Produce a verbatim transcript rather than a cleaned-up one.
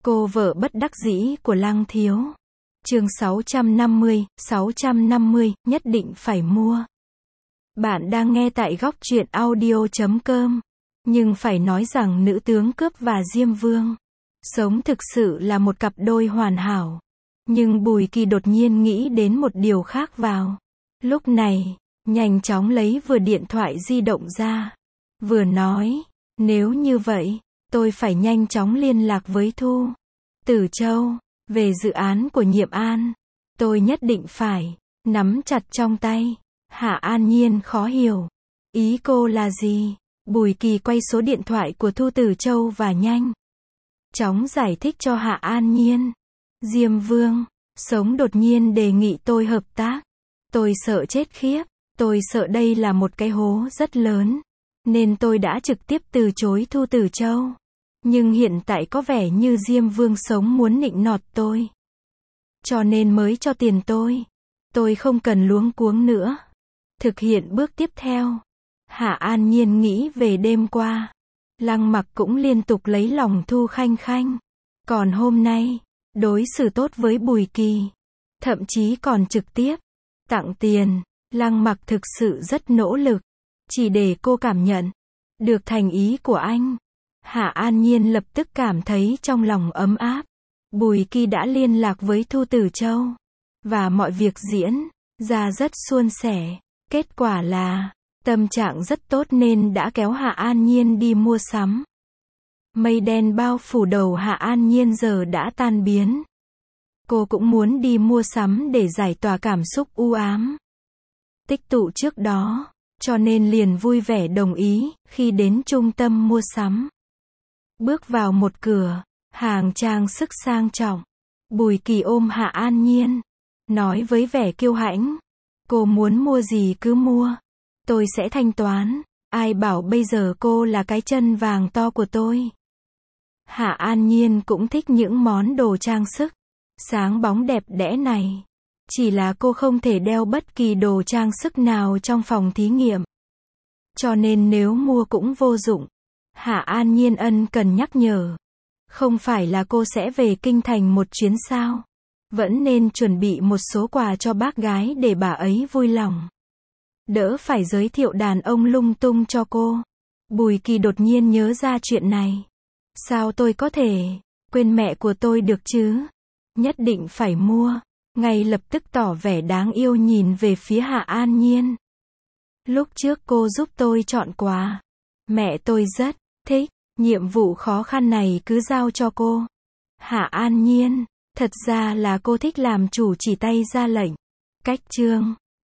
Cô vợ bất đắc dĩ của Lăng Thiếu. Chương sáu trăm năm mươi, sáu trăm năm mươi, nhất định phải mua. Bạn đang nghe tại góc truyện audio chấm com. Nhưng phải nói rằng nữ tướng cướp và Diêm Vương sống thực sự là một cặp đôi hoàn hảo. Nhưng Bùi Kỳ đột nhiên nghĩ đến một điều khác vào. Lúc này, nhanh chóng lấy vừa điện thoại di động ra. Vừa nói, nếu như vậy, tôi phải nhanh chóng liên lạc với Thu Tử Châu, về dự án của Nhiệm An. Tôi nhất định phải nắm chặt trong tay. Hạ An Nhiên khó hiểu. Ý cô là gì? Bùi Kỳ quay số điện thoại của Thu Tử Châu và nhanh chóng giải thích cho Hạ An Nhiên. Diêm Vương sống đột nhiên đề nghị tôi hợp tác. Tôi sợ chết khiếp. Tôi sợ đây là một cái hố rất lớn. Nên tôi đã trực tiếp từ chối Thu Tử Châu. Nhưng hiện tại có vẻ như Diêm Vương sống muốn nịnh nọt tôi. Cho nên mới cho tiền tôi. Tôi không cần luống cuống nữa. Thực hiện bước tiếp theo. Hạ An Nhiên nghĩ về đêm qua. Lăng Mặc cũng liên tục lấy lòng Thu Khanh Khanh. Còn hôm nay, đối xử tốt với Bùi Kỳ. Thậm chí còn trực tiếp tặng tiền. Lăng Mặc thực sự rất nỗ lực. Chỉ để cô cảm nhận được thành ý của anh. Hạ An Nhiên lập tức cảm thấy trong lòng ấm áp. Bùi Kỳ đã liên lạc với Thu Tử Châu. Và mọi việc diễn ra rất suôn sẻ. Kết quả là, tâm trạng rất tốt nên đã kéo Hạ An Nhiên đi mua sắm. Mây đen bao phủ đầu Hạ An Nhiên giờ đã tan biến. Cô cũng muốn đi mua sắm để giải tỏa cảm xúc u ám tích tụ trước đó. Cho nên liền vui vẻ đồng ý, khi đến trung tâm mua sắm. Bước vào một cửa, hàng trang sức sang trọng. Bùi Kỳ ôm Hạ An Nhiên, nói với vẻ kiêu hãnh. Cô muốn mua gì cứ mua. Tôi sẽ thanh toán. Ai bảo bây giờ cô là cái chân vàng to của tôi. Hạ An Nhiên cũng thích những món đồ trang sức sáng bóng đẹp đẽ này. Chỉ là cô không thể đeo bất kỳ đồ trang sức nào trong phòng thí nghiệm. Cho nên nếu mua cũng vô dụng. Hạ An Nhiên ân cần nhắc nhở. Không phải là cô sẽ về kinh thành một chuyến sao? Vẫn nên chuẩn bị một số quà cho bác gái để bà ấy vui lòng. Đỡ phải giới thiệu đàn ông lung tung cho cô. Bùi Kỳ đột nhiên nhớ ra chuyện này. Sao tôi có thể quên mẹ của tôi được chứ? Nhất định phải mua. Ngay lập tức tỏ vẻ đáng yêu nhìn về phía Hạ An Nhiên. Lúc trước cô giúp tôi chọn quà. Mẹ tôi rất thích. Nhiệm vụ khó khăn này cứ giao cho cô. Hạ An Nhiên, thật ra là cô thích làm chủ chỉ tay ra lệnh. Cách chương